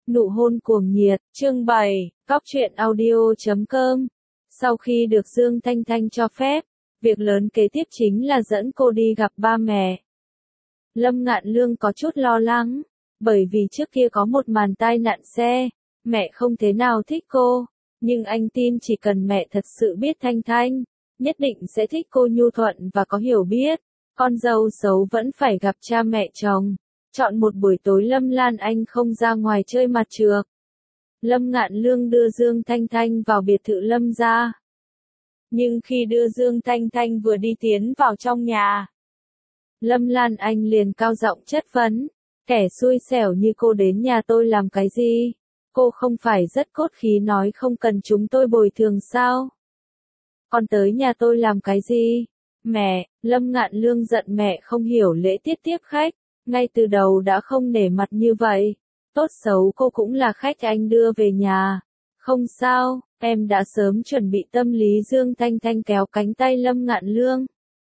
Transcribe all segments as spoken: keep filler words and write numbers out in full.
Nụ hôn cuồng nhiệt, chương bảy, Cóc truyện audio chấm com. Sau khi được Dương Thanh Thanh cho phép, việc lớn kế tiếp chính là dẫn cô đi gặp ba mẹ. Lâm Ngạn Lương có chút lo lắng, bởi vì trước kia có một màn tai nạn xe, mẹ không thế nào thích cô, nhưng anh tin chỉ cần mẹ thật sự biết Thanh Thanh, nhất định sẽ thích cô nhu thuận và có hiểu biết, con dâu xấu vẫn phải gặp cha mẹ chồng. Chọn một buổi tối Lâm Lan Anh không ra ngoài chơi mặt trược. Lâm Ngạn Lương đưa Dương Thanh Thanh vào biệt thự Lâm gia. Nhưng khi đưa Dương Thanh Thanh vừa đi tiến vào trong nhà, Lâm Lan Anh liền cao giọng chất vấn, kẻ xui xẻo như cô đến nhà tôi làm cái gì? Cô không phải rất cốt khí nói không cần chúng tôi bồi thường sao? Còn tới nhà tôi làm cái gì? Mẹ, Lâm Ngạn Lương giận mẹ không hiểu lễ tiết tiếp khách. Ngay từ đầu đã không nể mặt như vậy. Tốt xấu cô cũng là khách anh đưa về nhà. Không sao, em đã sớm chuẩn bị tâm lý. Dương Thanh Thanh kéo cánh tay Lâm Ngạn Lương.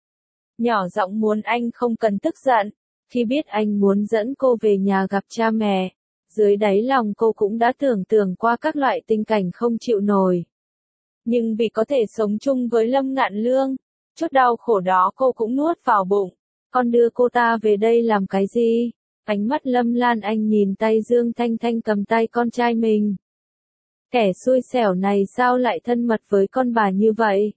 Nhỏ giọng muốn anh không cần tức giận. Khi biết anh muốn dẫn cô về nhà gặp cha mẹ, dưới đáy lòng cô cũng đã tưởng tượng qua các loại tình cảnh không chịu nổi. Nhưng vì có thể sống chung với Lâm Ngạn Lương, chút đau khổ đó cô cũng nuốt vào bụng. Con đưa cô ta về đây làm cái gì? Ánh mắt Lâm Lan Anh nhìn tay Dương Thanh Thanh cầm tay con trai mình. Kẻ xui xẻo này sao lại thân mật với con bà như vậy?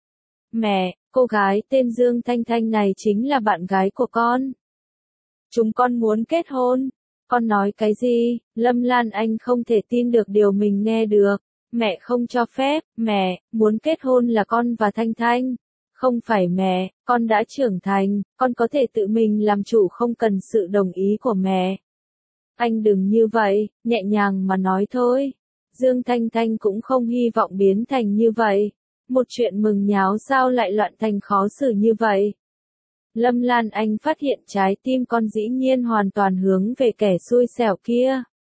Mẹ, cô gái tên Dương Thanh Thanh này chính là bạn gái của con. Chúng con muốn kết hôn. Con nói cái gì? Lâm Lan Anh không thể tin được điều mình nghe được. Mẹ không cho phép. Mẹ, muốn kết hôn là con và Thanh Thanh. Không phải mẹ, con đã trưởng thành, con có thể tự mình làm chủ không cần sự đồng ý của mẹ. Anh đừng như vậy, nhẹ nhàng mà nói thôi. Dương Thanh Thanh cũng không hy vọng biến thành như vậy. Một chuyện mừng nháo sao lại loạn thành khó xử như vậy. Lâm Lan Anh phát hiện trái tim con dĩ nhiên hoàn toàn hướng về kẻ xui xẻo kia.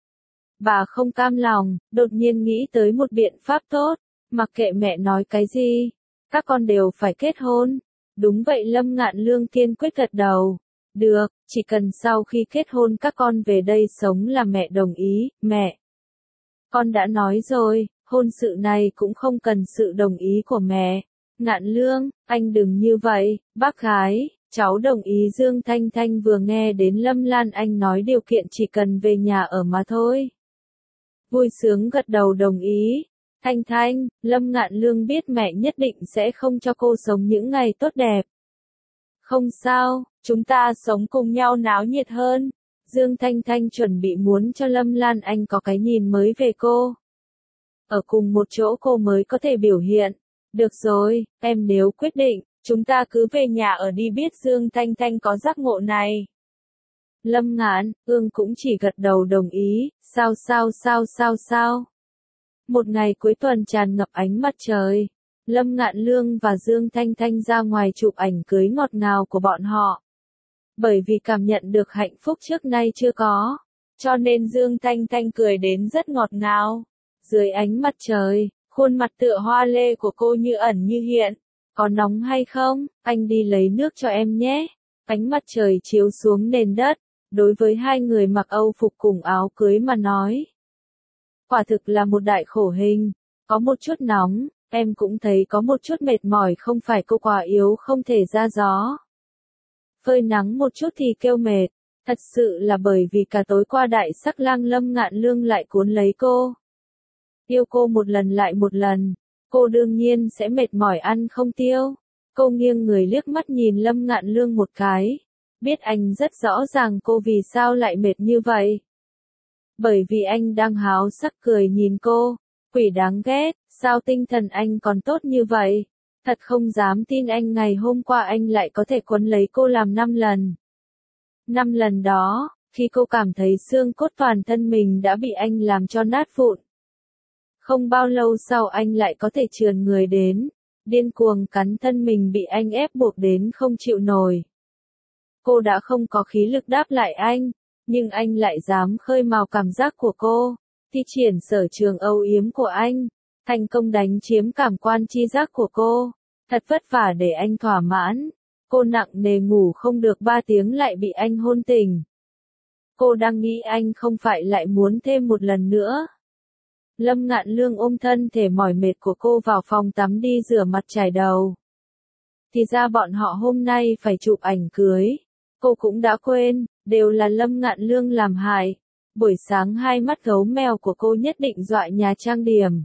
Bà không cam lòng, đột nhiên nghĩ tới một biện pháp tốt, mặc kệ mẹ nói cái gì. Các con đều phải kết hôn. Đúng vậy Lâm Ngạn Lương kiên quyết gật đầu. Được, chỉ cần sau khi kết hôn các con về đây sống là mẹ đồng ý, mẹ. Con đã nói rồi, hôn sự này cũng không cần sự đồng ý của mẹ. Ngạn Lương, anh đừng như vậy, bác gái, cháu đồng ý. Dương Thanh Thanh vừa nghe đến Lâm Lan Anh nói điều kiện chỉ cần về nhà ở mà thôi. Vui sướng gật đầu đồng ý. Thanh Thanh, Lâm Ngạn Lương biết mẹ nhất định sẽ không cho cô sống những ngày tốt đẹp. Không sao, chúng ta sống cùng nhau náo nhiệt hơn. Dương Thanh Thanh chuẩn bị muốn cho Lâm Lan Anh có cái nhìn mới về cô. Ở cùng một chỗ cô mới có thể biểu hiện. Được rồi, em nếu quyết định, chúng ta cứ về nhà ở đi. Biết Dương Thanh Thanh có giác ngộ này. Lâm Ngạn Ương cũng chỉ gật đầu đồng ý. Sao sao sao sao sao. Một ngày cuối tuần tràn ngập ánh mặt trời, Lâm Ngạn Lương và Dương Thanh Thanh ra ngoài chụp ảnh cưới ngọt ngào của bọn họ. Bởi vì cảm nhận được hạnh phúc trước nay chưa có, cho nên Dương Thanh Thanh cười đến rất ngọt ngào. Dưới ánh mặt trời, khuôn mặt tựa hoa lê của cô như ẩn như hiện. Có nóng hay không? Anh đi lấy nước cho em nhé. Ánh mặt trời chiếu xuống nền đất, đối với hai người mặc Âu phục cùng áo cưới mà nói. Quả thực là một đại khổ hình, có một chút nóng, em cũng thấy có một chút mệt mỏi. Không phải cô quá yếu không thể ra gió. Phơi nắng một chút thì kêu mệt, thật sự là bởi vì cả tối qua đại sắc lang Lâm Ngạn Lương lại cuốn lấy cô. Yêu cô một lần lại một lần, cô đương nhiên sẽ mệt mỏi ăn không tiêu. Cô nghiêng người liếc mắt nhìn Lâm Ngạn Lương một cái, biết anh rất rõ ràng cô vì sao lại mệt như vậy. Bởi vì anh đang háo sắc cười nhìn cô, quỷ đáng ghét, sao tinh thần anh còn tốt như vậy? Thật không dám tin anh ngày hôm qua anh lại có thể quấn lấy cô làm năm lần. Năm lần đó, khi cô cảm thấy xương cốt toàn thân mình đã bị anh làm cho nát vụn. Không bao lâu sau anh lại có thể trườn người đến, điên cuồng cắn thân mình bị anh ép buộc đến không chịu nổi. Cô đã không có khí lực đáp lại anh. Nhưng anh lại dám khơi mào cảm giác của cô, thi triển sở trường âu yếm của anh, thành công đánh chiếm cảm quan tri giác của cô. Thật vất vả để anh thỏa mãn, cô nặng nề ngủ không được ba tiếng lại bị anh hôn tỉnh. Cô đang nghĩ anh không phải lại muốn thêm một lần nữa. Lâm Ngạn Lương ôm thân thể mỏi mệt của cô vào phòng tắm đi rửa mặt chải đầu. Thì ra bọn họ hôm nay phải chụp ảnh cưới. Cô cũng đã quên, đều là Lâm Ngạn Lương làm hại. Buổi sáng hai mắt gấu mèo của cô nhất định dọa nhà trang điểm.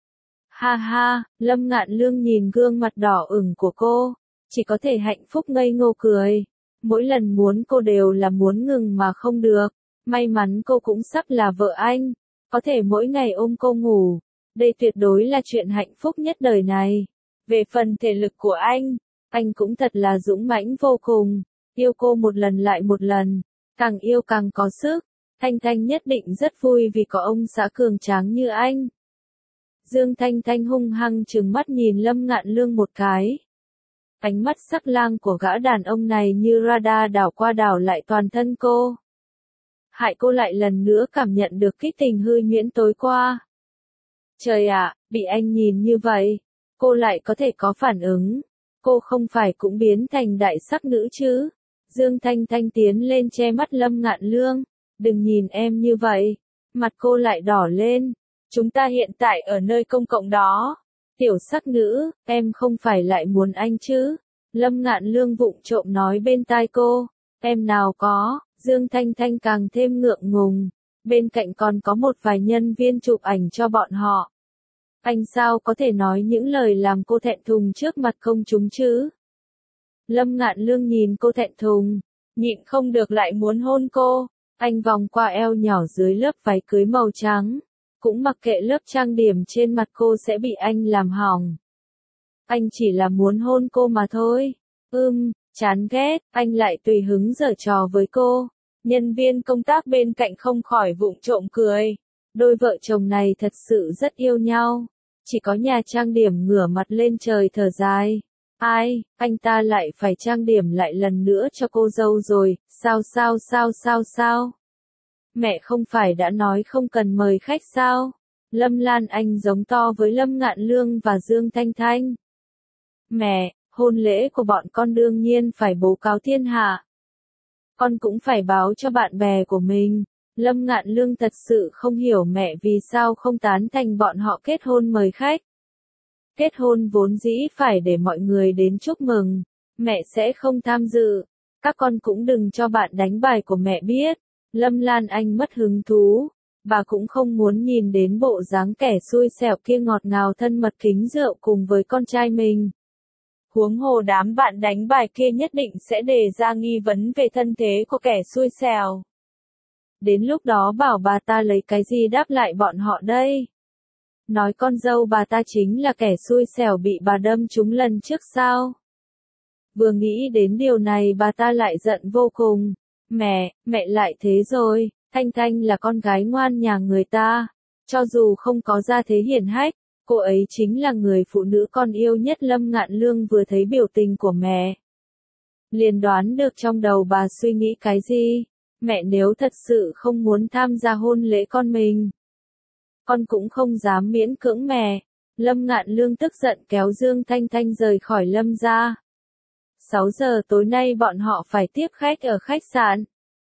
Ha ha, Lâm Ngạn Lương nhìn gương mặt đỏ ửng của cô, chỉ có thể hạnh phúc ngây ngô cười. Mỗi lần muốn cô đều là muốn ngừng mà không được. May mắn cô cũng sắp là vợ anh, có thể mỗi ngày ôm cô ngủ. Đây tuyệt đối là chuyện hạnh phúc nhất đời này. Về phần thể lực của anh, anh cũng thật là dũng mãnh vô cùng. Yêu cô một lần lại một lần, càng yêu càng có sức. Thanh Thanh nhất định rất vui vì có ông xã cường tráng như anh. Dương Thanh Thanh hung hăng trừng mắt nhìn Lâm Ngạn Lương một cái. Ánh mắt sắc lang của gã đàn ông này như radar đảo qua đảo lại toàn thân cô. Hại cô lại lần nữa cảm nhận được kích tình hư nhuyễn tối qua. Trời ạ, bị anh nhìn như vậy, cô lại có thể có phản ứng. Cô không phải cũng biến thành đại sắc nữ chứ? Dương Thanh Thanh tiến lên che mắt Lâm Ngạn Lương. Đừng nhìn em như vậy. Mặt cô lại đỏ lên. Chúng ta hiện tại ở nơi công cộng đó. Tiểu sắc nữ, em không phải lại muốn anh chứ? Lâm Ngạn Lương vụng trộm nói bên tai cô. Em nào có, Dương Thanh Thanh càng thêm ngượng ngùng. Bên cạnh còn có một vài nhân viên chụp ảnh cho bọn họ. Anh sao có thể nói những lời làm cô thẹn thùng trước mặt công chúng chứ? Lâm Ngạn Lương nhìn cô thẹn thùng, nhịn không được lại muốn hôn cô. Anh vòng qua eo nhỏ dưới lớp váy cưới màu trắng. Cũng mặc kệ lớp trang điểm trên mặt cô sẽ bị anh làm hỏng. Anh chỉ là muốn hôn cô mà thôi. Ưm, chán ghét, anh lại tùy hứng giở trò với cô. Nhân viên công tác bên cạnh không khỏi vụng trộm cười. Đôi vợ chồng này thật sự rất yêu nhau. Chỉ có nhà trang điểm ngửa mặt lên trời thở dài. Ai, anh ta lại phải trang điểm lại lần nữa cho cô dâu rồi, sao sao sao sao sao? Mẹ không phải đã nói không cần mời khách sao? Lâm Lan Anh giống to với Lâm Ngạn Lương và Dương Thanh Thanh. Mẹ, hôn lễ của bọn con đương nhiên phải bố cáo thiên hạ. Con cũng phải báo cho bạn bè của mình. Lâm Ngạn Lương thật sự không hiểu mẹ vì sao không tán thành bọn họ kết hôn mời khách. Kết hôn vốn dĩ phải để mọi người đến chúc mừng. Mẹ sẽ không tham dự. Các con cũng đừng cho bạn đánh bài của mẹ biết. Lâm Lan Anh mất hứng thú. Bà cũng không muốn nhìn đến bộ dáng kẻ xui xẻo kia ngọt ngào thân mật kính rượu cùng với con trai mình. Huống hồ đám bạn đánh bài kia nhất định sẽ đề ra nghi vấn về thân thế của kẻ xui xẻo. Đến lúc đó bảo bà ta lấy cái gì đáp lại bọn họ đây? Nói con dâu bà ta chính là kẻ xui xẻo bị bà đâm trúng lần trước sao? Vừa nghĩ đến điều này bà ta lại giận vô cùng. Mẹ, mẹ lại thế rồi, Thanh Thanh là con gái ngoan nhà người ta. Cho dù không có gia thế hiển hách, cô ấy chính là người phụ nữ con yêu nhất. Lâm Ngạn Lương vừa thấy biểu tình của mẹ. Liền đoán được trong đầu bà suy nghĩ cái gì. Mẹ nếu thật sự không muốn tham gia hôn lễ con mình, con cũng không dám miễn cưỡng mẹ. Lâm Ngạn Lương tức giận kéo Dương Thanh Thanh rời khỏi Lâm gia. sáu giờ tối nay bọn họ phải tiếp khách ở khách sạn.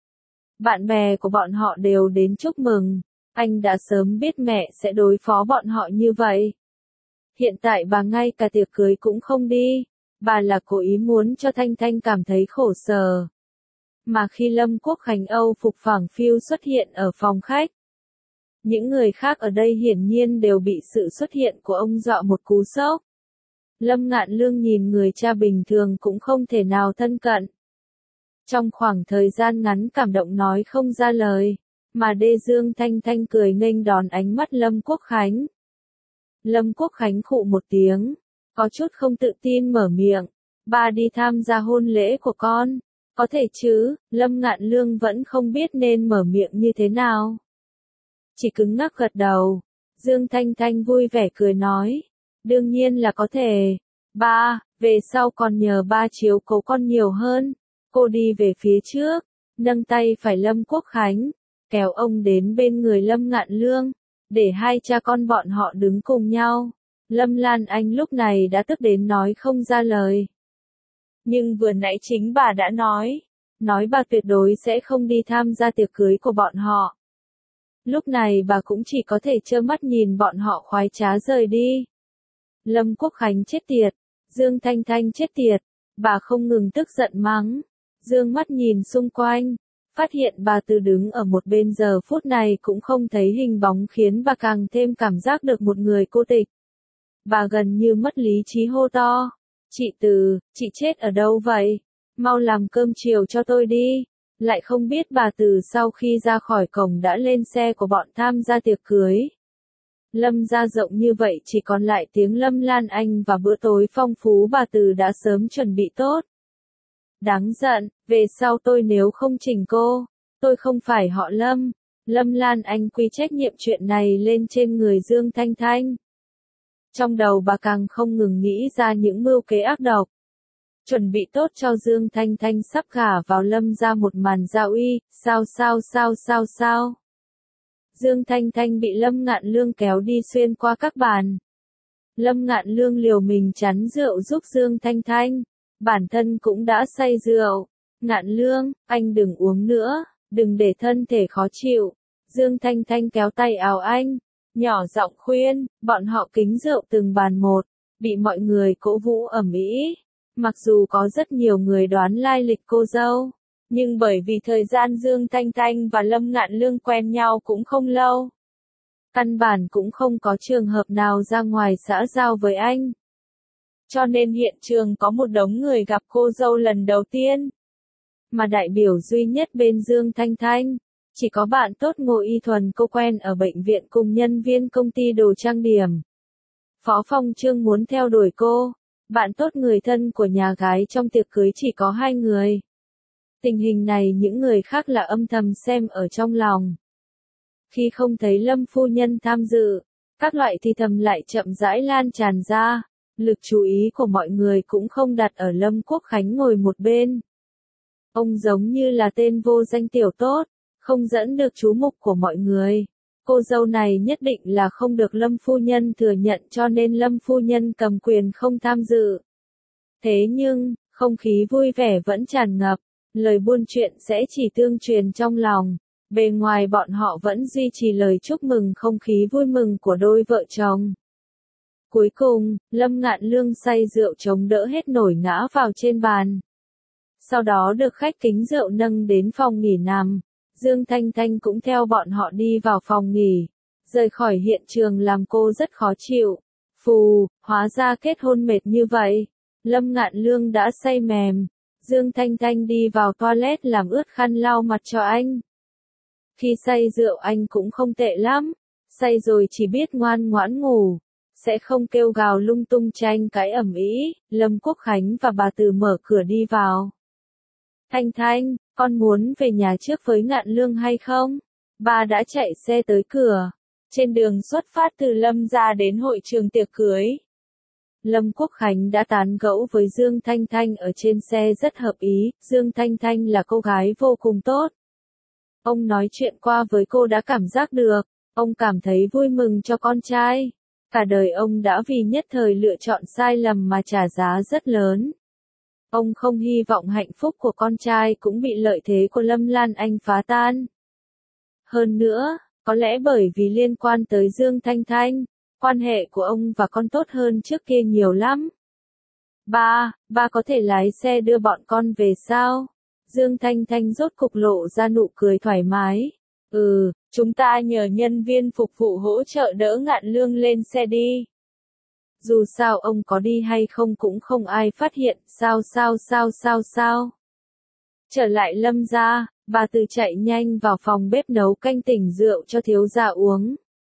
Bạn bè của bọn họ đều đến chúc mừng. Anh đã sớm biết mẹ sẽ đối phó bọn họ như vậy. Hiện tại bà ngay cả tiệc cưới cũng không đi. Bà là cố ý muốn cho Thanh Thanh cảm thấy khổ sở. Mà khi Lâm Quốc Khánh Âu phục phẳng phiu xuất hiện ở phòng khách, những người khác ở đây hiển nhiên đều bị sự xuất hiện của ông dọa một cú sốc. Lâm Ngạn Lương nhìn người cha bình thường cũng không thể nào thân cận. Trong khoảng thời gian ngắn cảm động nói không ra lời, mà Đê Dương Thanh Thanh cười nghênh đón ánh mắt Lâm Quốc Khánh. Lâm Quốc Khánh khụ một tiếng, có chút không tự tin mở miệng, ba đi tham gia hôn lễ của con. Có thể chứ, Lâm Ngạn Lương vẫn không biết nên mở miệng như thế nào. Chỉ cứng ngắc gật đầu. Dương Thanh Thanh vui vẻ cười nói. Đương nhiên là có thể. Ba, về sau còn nhờ ba chiếu cố con nhiều hơn. Cô đi về phía trước, nâng tay phải Lâm Quốc Khánh, kéo ông đến bên người Lâm Ngạn Lương, để hai cha con bọn họ đứng cùng nhau. Lâm Lan Anh lúc này đã tức đến nói không ra lời. Nhưng vừa nãy chính bà đã nói, nói bà tuyệt đối sẽ không đi tham gia tiệc cưới của bọn họ. Lúc này bà cũng chỉ có thể trơ mắt nhìn bọn họ khoái trá rời đi. Lâm Quốc Khánh chết tiệt, Dương Thanh Thanh chết tiệt, bà không ngừng tức giận mắng, dương mắt nhìn xung quanh, phát hiện bà Từ đứng ở một bên giờ phút này cũng không thấy hình bóng khiến bà càng thêm cảm giác được một người cô tịch. Bà gần như mất lý trí hô to, chị Từ, chị chết ở đâu vậy? Mau làm cơm chiều cho tôi đi. Lại không biết bà Từ sau khi ra khỏi cổng đã lên xe của bọn tham gia tiệc cưới. Lâm gia rộng như vậy chỉ còn lại tiếng Lâm Lan Anh và bữa tối phong phú bà Từ đã sớm chuẩn bị tốt. Đáng giận, về sau tôi nếu không chỉnh cô, tôi không phải họ Lâm. Lâm Lan Anh quy trách nhiệm chuyện này lên trên người Dương Thanh Thanh. Trong đầu bà càng không ngừng nghĩ ra những mưu kế ác độc. Chuẩn bị tốt cho Dương Thanh Thanh sắp gả vào Lâm ra một màn giao uy, sao sao sao sao sao. Dương Thanh Thanh bị Lâm Ngạn Lương kéo đi xuyên qua các bàn. Lâm Ngạn Lương liều mình chắn rượu giúp Dương Thanh Thanh. Bản thân cũng đã say rượu. Ngạn Lương, anh đừng uống nữa, đừng để thân thể khó chịu. Dương Thanh Thanh kéo tay áo anh, nhỏ giọng khuyên, bọn họ kính rượu từng bàn một, bị mọi người cổ vũ ầm ĩ. Mặc dù có rất nhiều người đoán lai lịch cô dâu, nhưng bởi vì thời gian Dương Thanh Thanh và Lâm Ngạn Lương quen nhau cũng không lâu. Căn bản cũng không có trường hợp nào ra ngoài xã giao với anh. Cho nên hiện trường có một đống người gặp cô dâu lần đầu tiên. Mà đại biểu duy nhất bên Dương Thanh Thanh, chỉ có bạn tốt Ngô Y Thuần cô quen ở bệnh viện cùng nhân viên công ty đồ trang điểm. Phó Phong Trương muốn theo đuổi cô. Bạn tốt người thân của nhà gái trong tiệc cưới chỉ có hai người. Tình hình này những người khác là âm thầm xem ở trong lòng. Khi không thấy Lâm phu nhân tham dự, các loại thì thầm lại chậm rãi lan tràn ra. Lực chú ý của mọi người cũng không đặt ở Lâm Quốc Khánh ngồi một bên. Ông giống như là tên vô danh tiểu tốt, không dẫn được chú mục của mọi người. Cô dâu này nhất định là không được Lâm phu nhân thừa nhận cho nên Lâm phu nhân cầm quyền không tham dự. Thế nhưng, không khí vui vẻ vẫn tràn ngập, lời buôn chuyện sẽ chỉ tương truyền trong lòng. Bề ngoài bọn họ vẫn duy trì lời chúc mừng không khí vui mừng của đôi vợ chồng. Cuối cùng, Lâm Ngạn Lương say rượu chống đỡ hết nổi ngã vào trên bàn. Sau đó được khách kính rượu nâng đến phòng nghỉ nằm. Dương Thanh Thanh cũng theo bọn họ đi vào phòng nghỉ. Rời khỏi hiện trường làm cô rất khó chịu. Phù, hóa ra kết hôn mệt như vậy. Lâm Ngạn Lương đã say mềm. Dương Thanh Thanh đi vào toilet làm ướt khăn lau mặt cho anh. Khi say rượu anh cũng không tệ lắm. Say rồi chỉ biết ngoan ngoãn ngủ. Sẽ không kêu gào lung tung tranh cãi ầm ĩ. Lâm Quốc Khánh và bà Từ mở cửa đi vào. Thanh Thanh, con muốn về nhà trước với Ngạn Lương hay không? Bà đã chạy xe tới cửa. Trên đường xuất phát từ Lâm ra đến hội trường tiệc cưới. Lâm Quốc Khánh đã tán gẫu với Dương Thanh Thanh ở trên xe rất hợp ý. Dương Thanh Thanh là cô gái vô cùng tốt. Ông nói chuyện qua với cô đã cảm giác được. Ông cảm thấy vui mừng cho con trai. Cả đời ông đã vì nhất thời lựa chọn sai lầm mà trả giá rất lớn. Ông không hy vọng hạnh phúc của con trai cũng bị lợi thế của Lâm Lan Anh phá tan. Hơn nữa, có lẽ bởi vì liên quan tới Dương Thanh Thanh, quan hệ của ông và con tốt hơn trước kia nhiều lắm. Ba, ba có thể lái xe đưa bọn con về sao? Dương Thanh Thanh rốt cục lộ ra nụ cười thoải mái. Ừ, chúng ta nhờ nhân viên phục vụ hỗ trợ đỡ Ngạn Lương lên xe đi. Dù sao ông có đi hay không cũng không ai phát hiện, sao sao sao sao sao. Trở lại Lâm gia, bà Từ chạy nhanh vào phòng bếp nấu canh tỉnh rượu cho thiếu gia uống.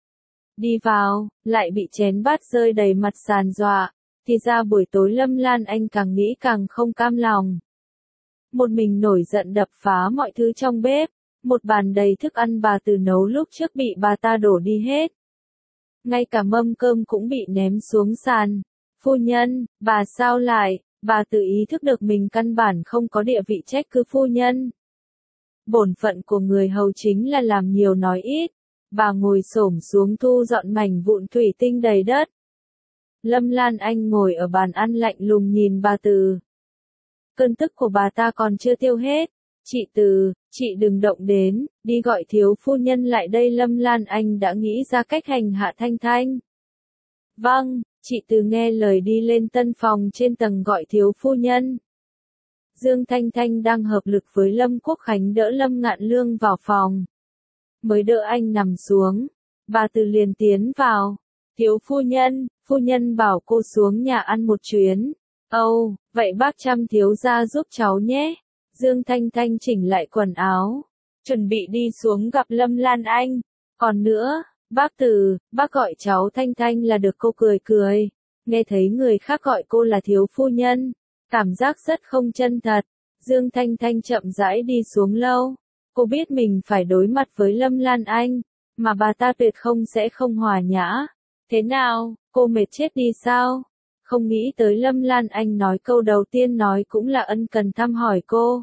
Đi vào, lại bị chén bát rơi đầy mặt sàn dọa, thì ra buổi tối Lâm Lan Anh càng nghĩ càng không cam lòng. Một mình nổi giận đập phá mọi thứ trong bếp, một bàn đầy thức ăn bà Từ nấu lúc trước bị bà ta đổ đi hết. Ngay cả mâm cơm cũng bị ném xuống sàn. Phu nhân, bà sao lại, bà Từ ý thức được mình căn bản không có địa vị trách cứ phu nhân. Bổn phận của người hầu chính là làm nhiều nói ít. Bà ngồi xổm xuống thu dọn mảnh vụn thủy tinh đầy đất. Lâm Lan Anh ngồi ở bàn ăn lạnh lùng nhìn bà Từ. Cơn tức của bà ta còn chưa tiêu hết. Chị Từ, chị đừng động đến, đi gọi thiếu phu nhân lại đây. Lâm Lan Anh đã nghĩ ra cách hành hạ Thanh Thanh. Vâng, chị Từ nghe lời đi lên tân phòng trên tầng gọi thiếu phu nhân. Dương Thanh Thanh đang hợp lực với Lâm Quốc Khánh đỡ Lâm Ngạn Lương vào phòng. Mới đỡ anh nằm xuống, bà Từ liền tiến vào. Thiếu phu nhân, phu nhân bảo cô xuống nhà ăn một chuyến. Âu, oh, vậy bác chăm thiếu gia giúp cháu nhé. Dương Thanh Thanh chỉnh lại quần áo, chuẩn bị đi xuống gặp Lâm Lan Anh. Còn nữa, bác Từ, bác gọi cháu Thanh Thanh là được. Cô cười cười, nghe thấy người khác gọi cô là thiếu phu nhân, cảm giác rất không chân thật. Dương Thanh Thanh chậm rãi đi xuống lâu. Cô biết mình phải đối mặt với Lâm Lan Anh, mà bà ta tuyệt không sẽ không hòa nhã. Thế nào, cô mệt chết đi sao? Không nghĩ tới Lâm Lan Anh nói câu đầu tiên nói cũng là ân cần thăm hỏi cô.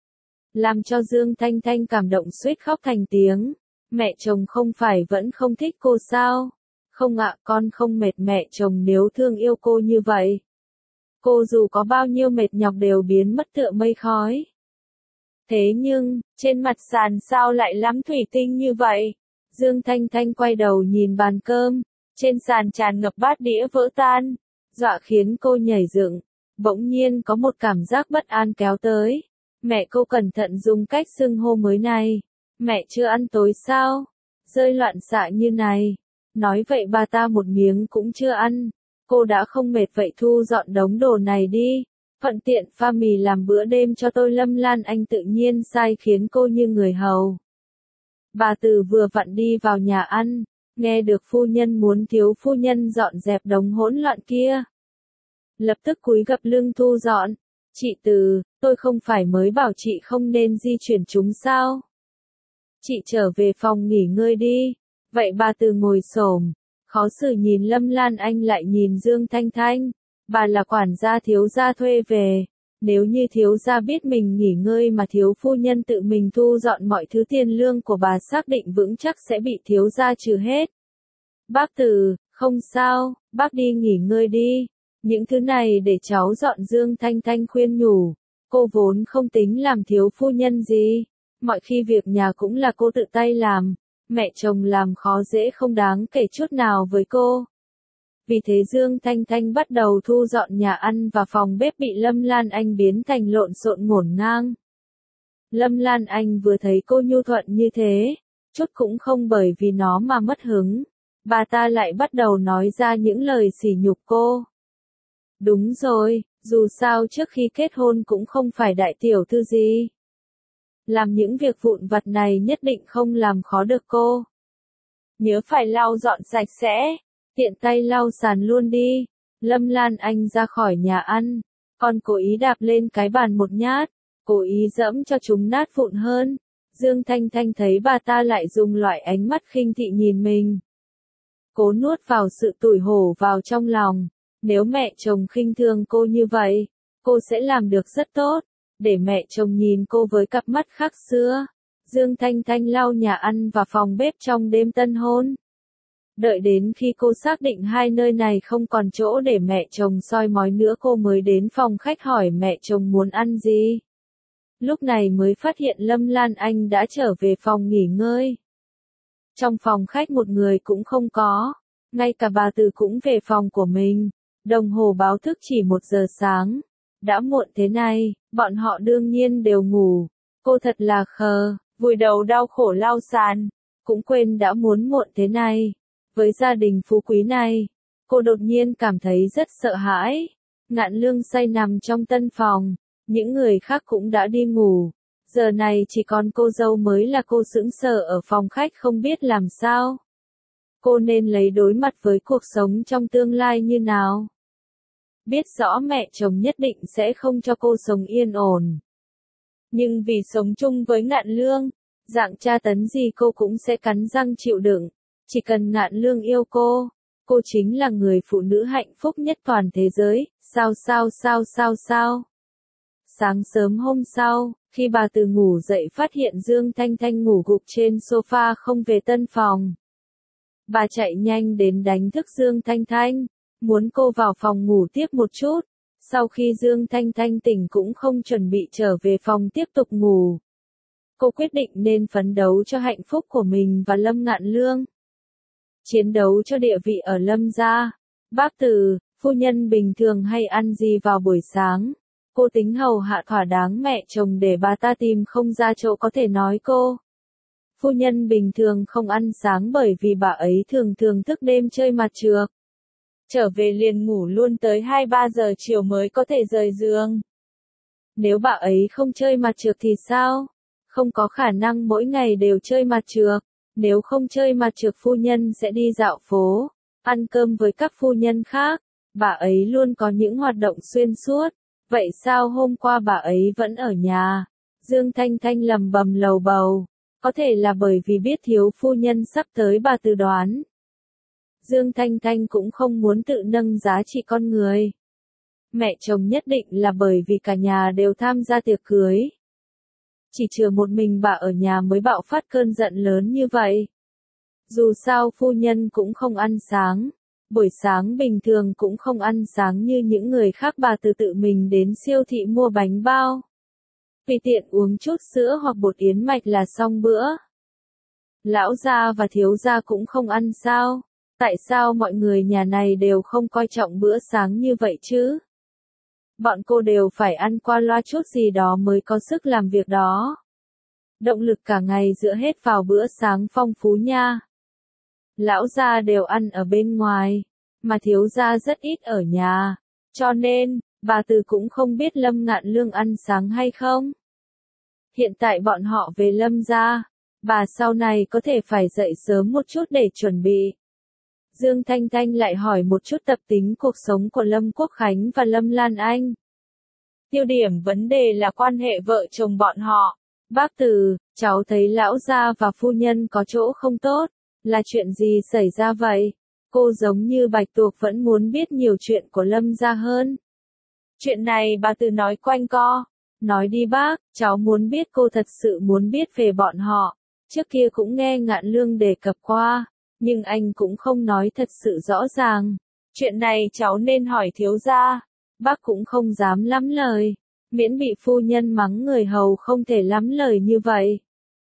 Làm cho Dương Thanh Thanh cảm động suýt khóc thành tiếng. Mẹ chồng không phải vẫn không thích cô sao? Không ạ, con không mệt. Mẹ chồng nếu thương yêu cô như vậy, cô dù có bao nhiêu mệt nhọc đều biến mất tựa mây khói. Thế nhưng, trên mặt sàn sao lại lắm thủy tinh như vậy? Dương Thanh Thanh quay đầu nhìn bàn cơm, trên sàn tràn ngập bát đĩa vỡ tan, dọa khiến cô nhảy dựng. Bỗng nhiên có một cảm giác bất an kéo tới. Mẹ cô cẩn thận dùng cách xưng hô mới này. Mẹ chưa ăn tối sao? Rơi loạn xạ như này. Nói vậy bà ta một miếng cũng chưa ăn. Cô đã không mệt vậy thu dọn đống đồ này đi. Thuận tiện pha mì làm bữa đêm cho tôi. Lâm Lan Anh tự nhiên sai khiến cô như người hầu. Bà Từ vừa vặn đi vào nhà ăn, nghe được phu nhân muốn thiếu phu nhân dọn dẹp đống hỗn loạn kia. Lập tức cúi gập lưng thu dọn. Chị Từ, tôi không phải mới bảo chị không nên di chuyển chúng sao? Chị trở về phòng nghỉ ngơi đi. Vậy bà Từ ngồi xổm, khó xử nhìn Lâm Lan Anh lại nhìn Dương Thanh Thanh. Bà là quản gia thiếu gia thuê về. Nếu như thiếu gia biết mình nghỉ ngơi mà thiếu phu nhân tự mình thu dọn mọi thứ, tiền lương của bà xác định vững chắc sẽ bị thiếu gia trừ hết. Bác Từ, không sao, bác đi nghỉ ngơi đi. Những thứ này để cháu dọn. Dương Thanh Thanh khuyên nhủ. Cô vốn không tính làm thiếu phu nhân gì. Mọi khi việc nhà cũng là cô tự tay làm. Mẹ chồng làm khó dễ không đáng kể chút nào với cô. Vì thế Dương Thanh Thanh bắt đầu thu dọn nhà ăn và phòng bếp bị Lâm Lan Anh biến thành lộn xộn ngổn ngang. Lâm Lan Anh vừa thấy cô nhu thuận như thế, chút cũng không bởi vì nó mà mất hứng. Bà ta lại bắt đầu nói ra những lời sỉ nhục cô. Đúng rồi, dù sao trước khi kết hôn cũng không phải đại tiểu thư gì. Làm những việc vụn vặt này nhất định không làm khó được cô. Nhớ phải lau dọn sạch sẽ, tiện tay lau sàn luôn đi. Lâm Lan Anh ra khỏi nhà ăn, còn cố ý đạp lên cái bàn một nhát, cố ý dẫm cho chúng nát vụn hơn. Dương Thanh Thanh thấy bà ta lại dùng loại ánh mắt khinh thị nhìn mình. Cố nuốt vào sự tủi hổ vào trong lòng. Nếu mẹ chồng khinh thường cô như vậy, cô sẽ làm được rất tốt, để mẹ chồng nhìn cô với cặp mắt khác xưa. Dương Thanh Thanh lau nhà ăn và phòng bếp trong đêm tân hôn. Đợi đến khi cô xác định hai nơi này không còn chỗ để mẹ chồng soi mói nữa, cô mới đến phòng khách hỏi mẹ chồng muốn ăn gì. Lúc này mới phát hiện Lâm Lan Anh đã trở về phòng nghỉ ngơi. Trong phòng khách một người cũng không có, ngay cả bà Từ cũng về phòng của mình. Đồng hồ báo thức chỉ một giờ sáng. Đã muộn thế này, bọn họ đương nhiên đều ngủ. Cô thật là khờ, vùi đầu đau khổ lau sàn, cũng quên đã muốn muộn thế này. Với gia đình phú quý này, cô đột nhiên cảm thấy rất sợ hãi. Ngạn Lương say nằm trong tân phòng, những người khác cũng đã đi ngủ. Giờ này chỉ còn cô dâu mới là cô sững sờ ở phòng khách không biết làm sao. Cô nên lấy đối mặt với cuộc sống trong tương lai như nào? Biết rõ mẹ chồng nhất định sẽ không cho cô sống yên ổn. Nhưng vì sống chung với Ngạn Lương, dạng tra tấn gì cô cũng sẽ cắn răng chịu đựng. Chỉ cần Ngạn Lương yêu cô, cô chính là người phụ nữ hạnh phúc nhất toàn thế giới. Sao sao sao sao sao? Sáng sớm hôm sau, khi bà Từ ngủ dậy phát hiện Dương Thanh Thanh ngủ gục trên sofa không về tân phòng. Bà chạy nhanh đến đánh thức Dương Thanh Thanh, muốn cô vào phòng ngủ tiếp một chút. Sau khi Dương Thanh Thanh tỉnh cũng không chuẩn bị trở về phòng tiếp tục ngủ, cô quyết định nên phấn đấu cho hạnh phúc của mình và Lâm Ngạn Lương. Chiến đấu cho địa vị ở Lâm gia. Bác Từ, phu nhân bình thường hay ăn gì vào buổi sáng? Cô tính hầu hạ thỏa đáng mẹ chồng để bà ta tìm không ra chỗ có thể nói cô. Phu nhân bình thường không ăn sáng bởi vì bà ấy thường thường thức đêm chơi mặt trược. Trở về liền ngủ luôn tới hai ba giờ chiều mới có thể rời giường. Nếu bà ấy không chơi mặt trược thì sao? Không có khả năng mỗi ngày đều chơi mặt trược. Nếu không chơi mặt trược phu nhân sẽ đi dạo phố, ăn cơm với các phu nhân khác. Bà ấy luôn có những hoạt động xuyên suốt. Vậy sao hôm qua bà ấy vẫn ở nhà? Dương Thanh Thanh lầm bầm lầu bầu. Có thể là bởi vì biết thiếu phu nhân sắp tới bà Từ đoán. Dương Thanh Thanh cũng không muốn tự nâng giá trị con người. Mẹ chồng nhất định là bởi vì cả nhà đều tham gia tiệc cưới. Chỉ chừa một mình bà ở nhà mới bạo phát cơn giận lớn như vậy. Dù sao phu nhân cũng không ăn sáng. Buổi sáng bình thường cũng không ăn sáng như những người khác, bà Từ tự mình đến siêu thị mua bánh bao. Tùy tiện uống chút sữa hoặc bột yến mạch là xong bữa. Lão gia và thiếu gia cũng không ăn sao? Tại sao mọi người nhà này đều không coi trọng bữa sáng như vậy chứ? Bọn cô đều phải ăn qua loa chút gì đó mới có sức làm việc đó. Động lực cả ngày dựa hết vào bữa sáng phong phú nha. Lão gia đều ăn ở bên ngoài, mà thiếu gia rất ít ở nhà. Cho nên, bà Từ cũng không biết Lâm Ngạn Lương ăn sáng hay không. Hiện tại bọn họ về Lâm gia, bà sau này có thể phải dậy sớm một chút để chuẩn bị. Dương Thanh Thanh lại hỏi một chút tập tính cuộc sống của Lâm Quốc Khánh và Lâm Lan Anh. Tiêu điểm vấn đề là quan hệ vợ chồng bọn họ. Bác Từ, cháu thấy lão gia và phu nhân có chỗ không tốt. Là chuyện gì xảy ra vậy? Cô giống như bạch tuộc vẫn muốn biết nhiều chuyện của Lâm gia hơn. Chuyện này bà Từ nói quanh co. Nói đi bác, cháu muốn biết, cô thật sự muốn biết về bọn họ. Trước kia cũng nghe Ngạn Lương đề cập qua, nhưng anh cũng không nói thật sự rõ ràng. Chuyện này cháu nên hỏi thiếu gia. Bác cũng không dám lắm lời. Miễn bị phu nhân mắng người hầu không thể lắm lời như vậy.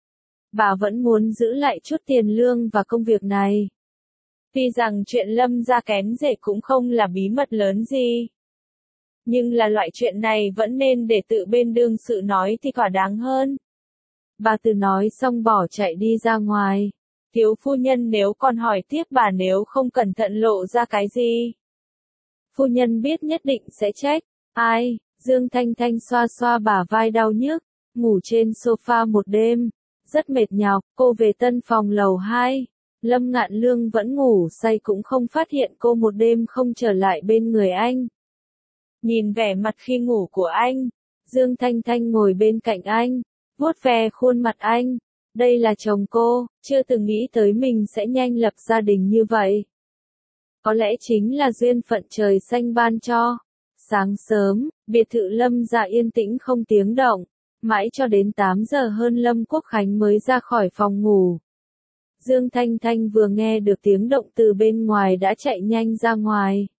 Bà vẫn muốn giữ lại chút tiền lương và công việc này. Tuy rằng chuyện Lâm gia kén rể cũng không là bí mật lớn gì. Nhưng là loại chuyện này vẫn nên để tự bên đương sự nói thì quả đáng hơn. Bà Từ nói xong bỏ chạy đi ra ngoài. Thiếu phu nhân nếu còn hỏi tiếp bà nếu không cẩn thận lộ ra cái gì. Phu nhân biết nhất định sẽ trách. Ai? Dương Thanh Thanh xoa xoa bả vai đau nhức, ngủ trên sofa một đêm. Rất mệt nhọc, cô về tân phòng lầu hai. Lâm Ngạn Lương vẫn ngủ say cũng không phát hiện cô một đêm không trở lại bên người anh. Nhìn vẻ mặt khi ngủ của anh, Dương Thanh Thanh ngồi bên cạnh anh, vuốt ve khuôn mặt anh. Đây là chồng cô, chưa từng nghĩ tới mình sẽ nhanh lập gia đình như vậy. Có lẽ chính là duyên phận trời xanh ban cho. Sáng sớm, biệt thự Lâm gia yên tĩnh không tiếng động. Mãi cho đến tám giờ hơn Lâm Quốc Khánh mới ra khỏi phòng ngủ. Dương Thanh Thanh vừa nghe được tiếng động từ bên ngoài đã chạy nhanh ra ngoài.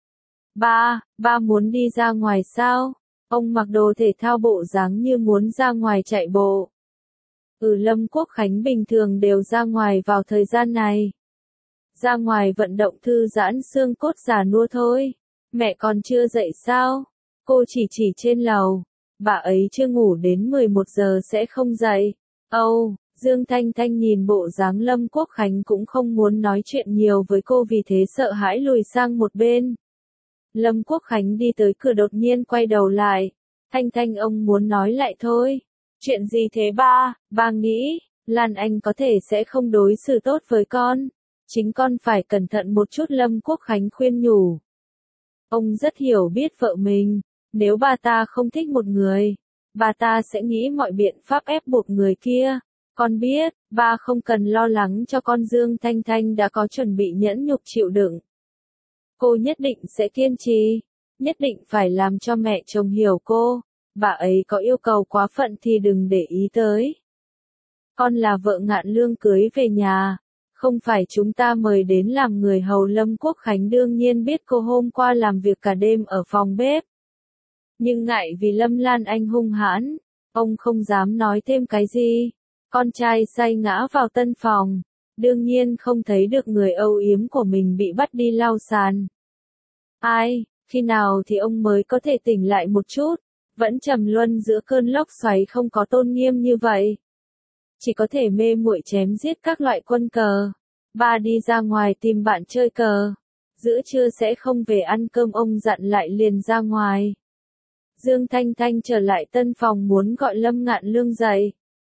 Ba, ba muốn đi ra ngoài sao? Ông mặc đồ thể thao bộ dáng như muốn ra ngoài chạy bộ. Ừ, Lâm Quốc Khánh bình thường đều ra ngoài vào thời gian này. Ra ngoài vận động thư giãn xương cốt già nua thôi. Mẹ còn chưa dậy sao? Cô chỉ chỉ trên lầu. Bà ấy chưa ngủ đến mười một giờ sẽ không dậy. Âu, oh, Dương Thanh Thanh nhìn bộ dáng Lâm Quốc Khánh cũng không muốn nói chuyện nhiều với cô, vì thế sợ hãi lùi sang một bên. Lâm Quốc Khánh đi tới cửa đột nhiên quay đầu lại. Thanh Thanh, ông muốn nói lại thôi. Chuyện gì thế ba? Ba nghĩ, Lan Anh có thể sẽ không đối xử tốt với con. Chính con phải cẩn thận một chút, Lâm Quốc Khánh khuyên nhủ. Ông rất hiểu biết vợ mình. Nếu bà ta không thích một người, bà ta sẽ nghĩ mọi biện pháp ép buộc người kia. Con biết, ba không cần lo lắng cho con. Dương Thanh Thanh đã có chuẩn bị nhẫn nhục chịu đựng. Cô nhất định sẽ kiên trì, nhất định phải làm cho mẹ chồng hiểu cô. Bà ấy có yêu cầu quá phận thì đừng để ý tới. Con là vợ Ngạn Lương cưới về nhà, không phải chúng ta mời đến làm người hầu. Lâm Quốc Khánh đương nhiên biết cô hôm qua làm việc cả đêm ở phòng bếp. Nhưng ngại vì Lâm Lan Anh hung hãn, Ông không dám nói thêm cái gì. Con trai say ngã vào tân phòng. Đương nhiên không thấy được người âu yếm của mình bị bắt đi lau sàn. Ai, khi nào thì ông mới có thể tỉnh lại một chút, vẫn trầm luân giữa cơn lốc xoáy không có tôn nghiêm như vậy. Chỉ có thể mê muội chém giết các loại quân cờ. Ba đi ra ngoài tìm bạn chơi cờ. Giữa trưa sẽ không về ăn cơm, ông dặn lại liền ra ngoài. Dương Thanh Thanh trở lại tân phòng muốn gọi Lâm Ngạn Lương dậy.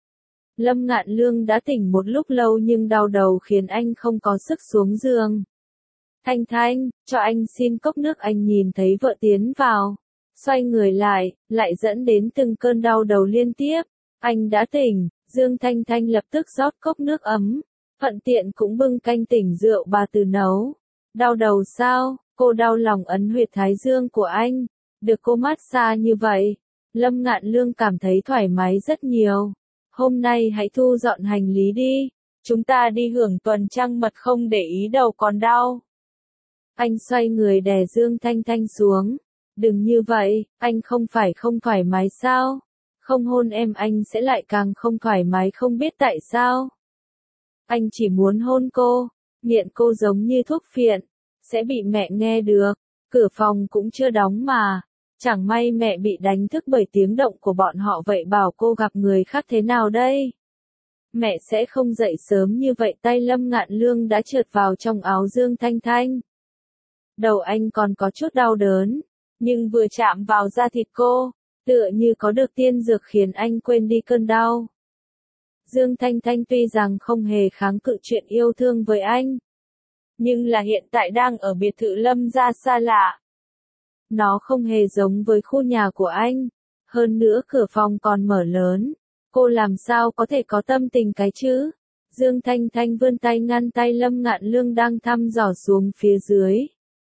Lâm Ngạn Lương đã tỉnh một lúc lâu nhưng đau đầu khiến anh không có sức xuống giường. Thanh Thanh, cho anh xin cốc nước. Anh nhìn thấy vợ tiến vào. Xoay người lại, lại dẫn đến từng cơn đau đầu liên tiếp. Anh đã tỉnh, Dương Thanh Thanh lập tức rót cốc nước ấm. Thuận tiện cũng bưng canh tỉnh rượu bà từ nấu. Đau đầu sao? Cô đau lòng ấn huyệt thái dương của anh. Được cô mát xa như vậy, Lâm Ngạn Lương cảm thấy thoải mái rất nhiều. Hôm nay hãy thu dọn hành lý đi. Chúng ta đi hưởng tuần trăng mật, không để ý đầu còn đau. Anh xoay người đè Dương Thanh Thanh xuống. Đừng như vậy, anh không phải không thoải mái sao? Không hôn em anh sẽ lại càng không thoải mái, không biết tại sao. Anh chỉ muốn hôn cô, nghiện cô giống như thuốc phiện, sẽ bị mẹ nghe được. Cửa phòng cũng chưa đóng mà. Chẳng may mẹ bị đánh thức bởi tiếng động của bọn họ, vậy bảo cô gặp người khác thế nào đây? Mẹ sẽ không dậy sớm như vậy. Tay Lâm Ngạn Lương đã trượt vào trong áo Dương Thanh Thanh. Đầu anh còn có chút đau đớn, nhưng vừa chạm vào da thịt cô, tựa như có được tiên dược khiến anh quên đi cơn đau. Dương Thanh Thanh tuy rằng không hề kháng cự chuyện yêu thương với anh, nhưng là hiện tại đang ở biệt thự Lâm gia xa lạ. Nó không hề giống với khu nhà của anh, hơn nữa cửa phòng còn mở lớn, cô làm sao có thể có tâm tình cái chứ? Dương Thanh Thanh vươn tay ngăn tay Lâm Ngạn Lương đang thăm dò xuống phía dưới.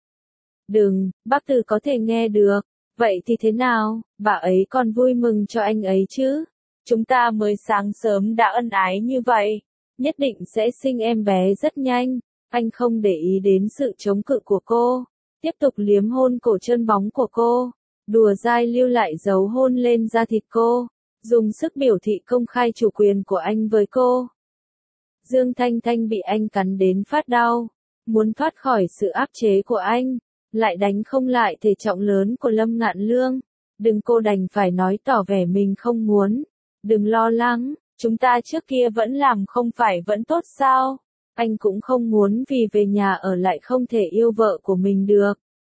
Đừng, bác Từ có thể nghe được. Vậy thì thế nào, bà ấy còn vui mừng cho anh ấy chứ? Chúng ta mới sáng sớm đã ân ái như vậy, nhất định sẽ sinh em bé rất nhanh. Anh không để ý đến sự chống cự của cô, tiếp tục liếm hôn cổ trơn bóng của cô, đùa dai lưu lại dấu hôn lên da thịt cô, dùng sức biểu thị công khai chủ quyền của anh với cô. Dương Thanh Thanh bị anh cắn đến phát đau, muốn thoát khỏi sự áp chế của anh, lại đánh không lại thể trọng lớn của Lâm Ngạn Lương. Đừng, cô đành phải nói tỏ vẻ mình không muốn. Đừng lo lắng, chúng ta trước kia vẫn làm không phải vẫn tốt sao? Anh cũng không muốn vì về nhà ở lại không thể yêu vợ của mình được.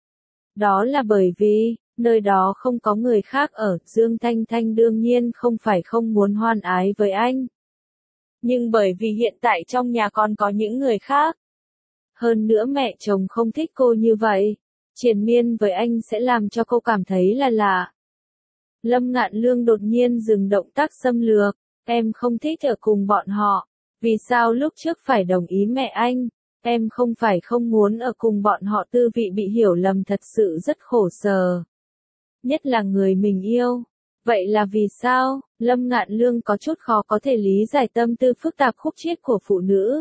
Đó là bởi vì, nơi đó không có người khác ở. Dương Thanh Thanh đương nhiên không phải không muốn hoan ái với anh. Nhưng bởi vì hiện tại trong nhà còn có những người khác. Hơn nữa mẹ chồng không thích cô như vậy. Triền miên với anh sẽ làm cho cô cảm thấy là lạ. Lâm Ngạn Lương đột nhiên dừng động tác xâm lược. Em không thích ở cùng bọn họ. Vì sao lúc trước phải đồng ý mẹ anh? Em không phải không muốn ở cùng bọn họ. Tư vị bị hiểu lầm thật sự rất khổ sở. Nhất là người mình yêu. Vậy là vì sao? Lâm Ngạn Lương có chút khó có thể lý giải tâm tư phức tạp khúc chiết của phụ nữ.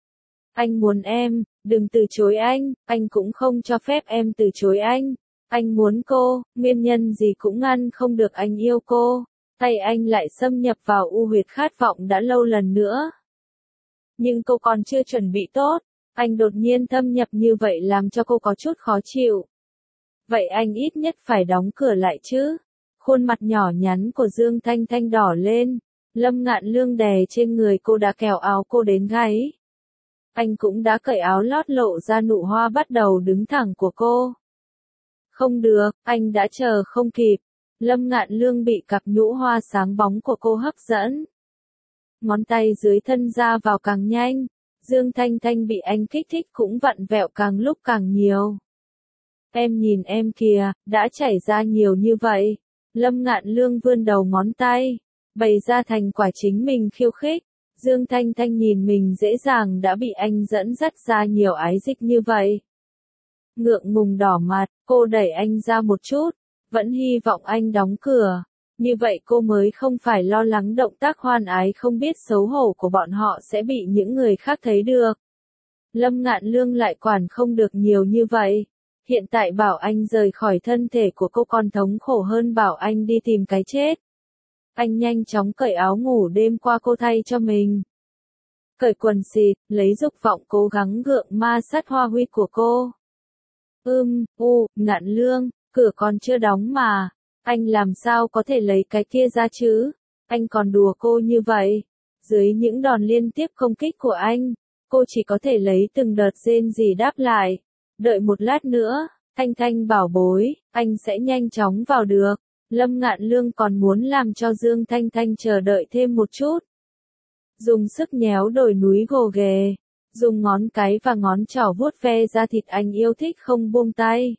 Anh muốn em, đừng từ chối anh, anh cũng không cho phép em từ chối anh. Anh muốn cô, nguyên nhân gì cũng ngăn không được anh yêu cô. Tay anh lại xâm nhập vào u huyệt khát vọng đã lâu lần nữa. Nhưng cô còn chưa chuẩn bị tốt, anh đột nhiên thâm nhập như vậy làm cho cô có chút khó chịu. Vậy anh ít nhất phải đóng cửa lại chứ. Khuôn mặt nhỏ nhắn của Dương Thanh Thanh đỏ lên. Lâm Ngạn Lương đè trên người cô đã kéo áo cô đến gáy. Anh cũng đã cởi áo lót lộ ra nụ hoa bắt đầu đứng thẳng của cô. Không được, anh đã chờ không kịp. Lâm Ngạn Lương bị cặp nhũ hoa sáng bóng của cô hấp dẫn. Ngón tay dưới thân ra vào càng nhanh. Dương Thanh Thanh bị anh kích thích cũng vặn vẹo càng lúc càng nhiều. Em nhìn em kìa, đã chảy ra nhiều như vậy. Lâm Ngạn Lương vươn đầu ngón tay, bày ra thành quả chính mình khiêu khích. Dương Thanh Thanh nhìn mình dễ dàng đã bị anh dẫn dắt ra nhiều ái dịch như vậy. Ngượng ngùng đỏ mặt, cô đẩy anh ra một chút, vẫn hy vọng anh đóng cửa. Như vậy cô mới không phải lo lắng động tác hoan ái không biết xấu hổ của bọn họ sẽ bị những người khác thấy được. Lâm Ngạn Lương lại quản không được nhiều như vậy. Hiện tại bảo anh rời khỏi thân thể của cô còn thống khổ hơn bảo anh đi tìm cái chết. Anh nhanh chóng cởi áo ngủ đêm qua cô thay cho mình. Cởi quần xịt, lấy dục vọng cố gắng gượng ma sát hoa huy của cô. Ưm, u, Ngạn Lương, cửa còn chưa đóng mà. Anh làm sao có thể lấy cái kia ra chứ? Anh còn đùa cô như vậy. Dưới những đòn liên tiếp công kích của anh, cô chỉ có thể lấy từng đợt rên rỉ đáp lại. Đợi một lát nữa, Thanh Thanh bảo bối, anh sẽ nhanh chóng vào được. Lâm Ngạn Lương còn muốn làm cho Dương Thanh Thanh chờ đợi thêm một chút. Dùng sức nhéo đồi núi gồ ghề, dùng ngón cái và ngón trỏ vuốt ve da thịt anh yêu thích không buông tay.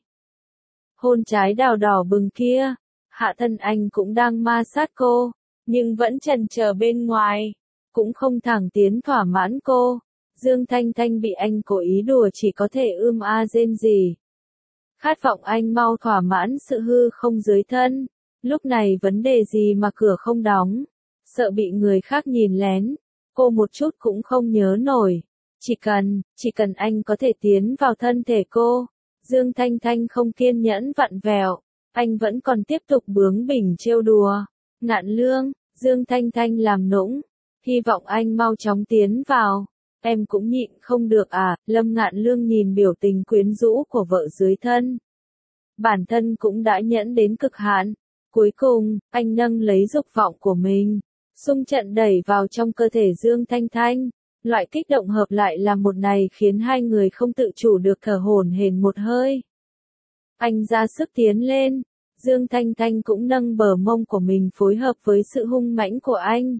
Hôn trái đào đỏ bừng kia, hạ thân anh cũng đang ma sát cô, nhưng vẫn chần chờ bên ngoài, cũng không thẳng tiến thỏa mãn cô. Dương Thanh Thanh bị anh cố ý đùa chỉ có thể ưm a rên rỉ. Khát vọng anh mau thỏa mãn sự hư không dưới thân. Lúc này vấn đề gì mà cửa không đóng, sợ bị người khác nhìn lén, cô một chút cũng không nhớ nổi. Chỉ cần, chỉ cần anh có thể tiến vào thân thể cô. Dương Thanh Thanh không kiên nhẫn vặn vẹo, anh vẫn còn tiếp tục bướng bỉnh trêu đùa. Ngạn Lương, Dương Thanh Thanh làm nũng, hy vọng anh mau chóng tiến vào. Em cũng nhịn không được à? Lâm Ngạn Lương nhìn biểu tình quyến rũ của vợ dưới thân. Bản thân cũng đã nhẫn đến cực hạn. Cuối cùng, anh nâng lấy dục vọng của mình, xung trận đẩy vào trong cơ thể Dương Thanh Thanh. Loại kích động hợp lại là một này khiến hai người không tự chủ được thở hổn hển một hơi. Anh ra sức tiến lên, Dương Thanh Thanh cũng nâng bờ mông của mình phối hợp với sự hung mãnh của anh.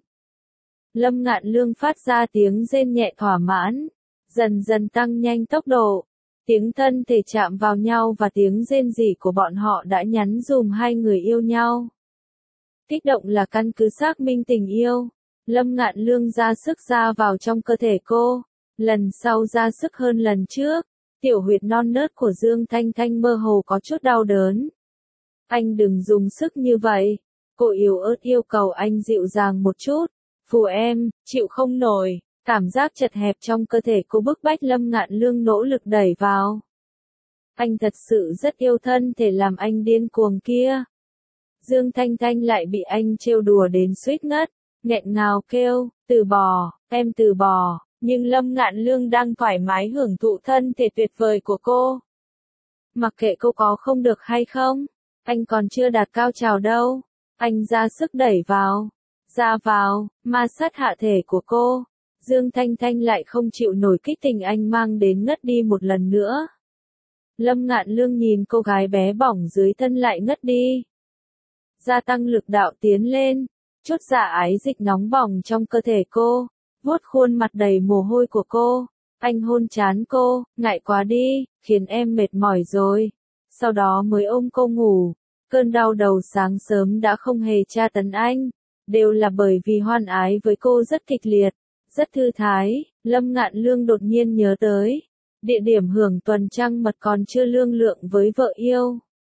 Lâm Ngạn Lương phát ra tiếng rên nhẹ thỏa mãn, dần dần tăng nhanh tốc độ. Tiếng thân thể chạm vào nhau và tiếng rên rỉ của bọn họ đã nhắn dùm hai người yêu nhau. Kích động là căn cứ xác minh tình yêu. Lâm Ngạn Lương ra sức ra vào trong cơ thể cô, lần sau ra sức hơn lần trước. Tiểu huyệt non nớt của Dương Thanh Thanh mơ hồ có chút đau đớn. Anh đừng dùng sức như vậy. Cô yếu ớt yêu cầu anh dịu dàng một chút. Phù em, chịu không nổi. Cảm giác chật hẹp trong cơ thể cô bức bách Lâm Ngạn Lương nỗ lực đẩy vào. Anh thật sự rất yêu thân thể làm anh điên cuồng kia. Dương Thanh Thanh lại bị anh trêu đùa đến suýt ngất, nghẹn ngào kêu, từ bỏ, em từ bỏ. Nhưng Lâm Ngạn Lương đang thoải mái hưởng thụ thân thể tuyệt vời của cô. Mặc kệ cô có không được hay không, anh còn chưa đạt cao trào đâu. Anh ra sức đẩy vào, ra vào, ma sát hạ thể của cô. Dương Thanh Thanh lại không chịu nổi kích tình anh mang đến ngất đi một lần nữa. Lâm Ngạn Lương nhìn cô gái bé bỏng dưới thân lại ngất đi. Gia tăng lực đạo tiến lên, chút dạ ái dịch nóng bỏng trong cơ thể cô, vuốt khuôn mặt đầy mồ hôi của cô. Anh hôn trán cô, ngại quá đi, khiến em mệt mỏi rồi. Sau đó mới ôm cô ngủ. Cơn đau đầu sáng sớm đã không hề tra tấn anh, đều là bởi vì hoan ái với cô rất kịch liệt. Rất thư thái, Lâm Ngạn Lương đột nhiên nhớ tới. Địa điểm hưởng tuần trăng mật còn chưa lương lượng với vợ yêu.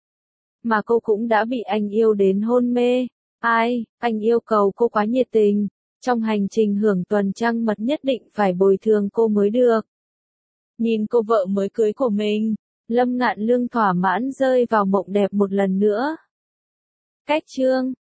Mà cô cũng đã bị anh yêu đến hôn mê. Ai, anh yêu cầu cô quá nhiệt tình. Trong hành trình hưởng tuần trăng mật nhất định phải bồi thường cô mới được. Nhìn cô vợ mới cưới của mình, Lâm Ngạn Lương thỏa mãn rơi vào mộng đẹp một lần nữa. Cách chương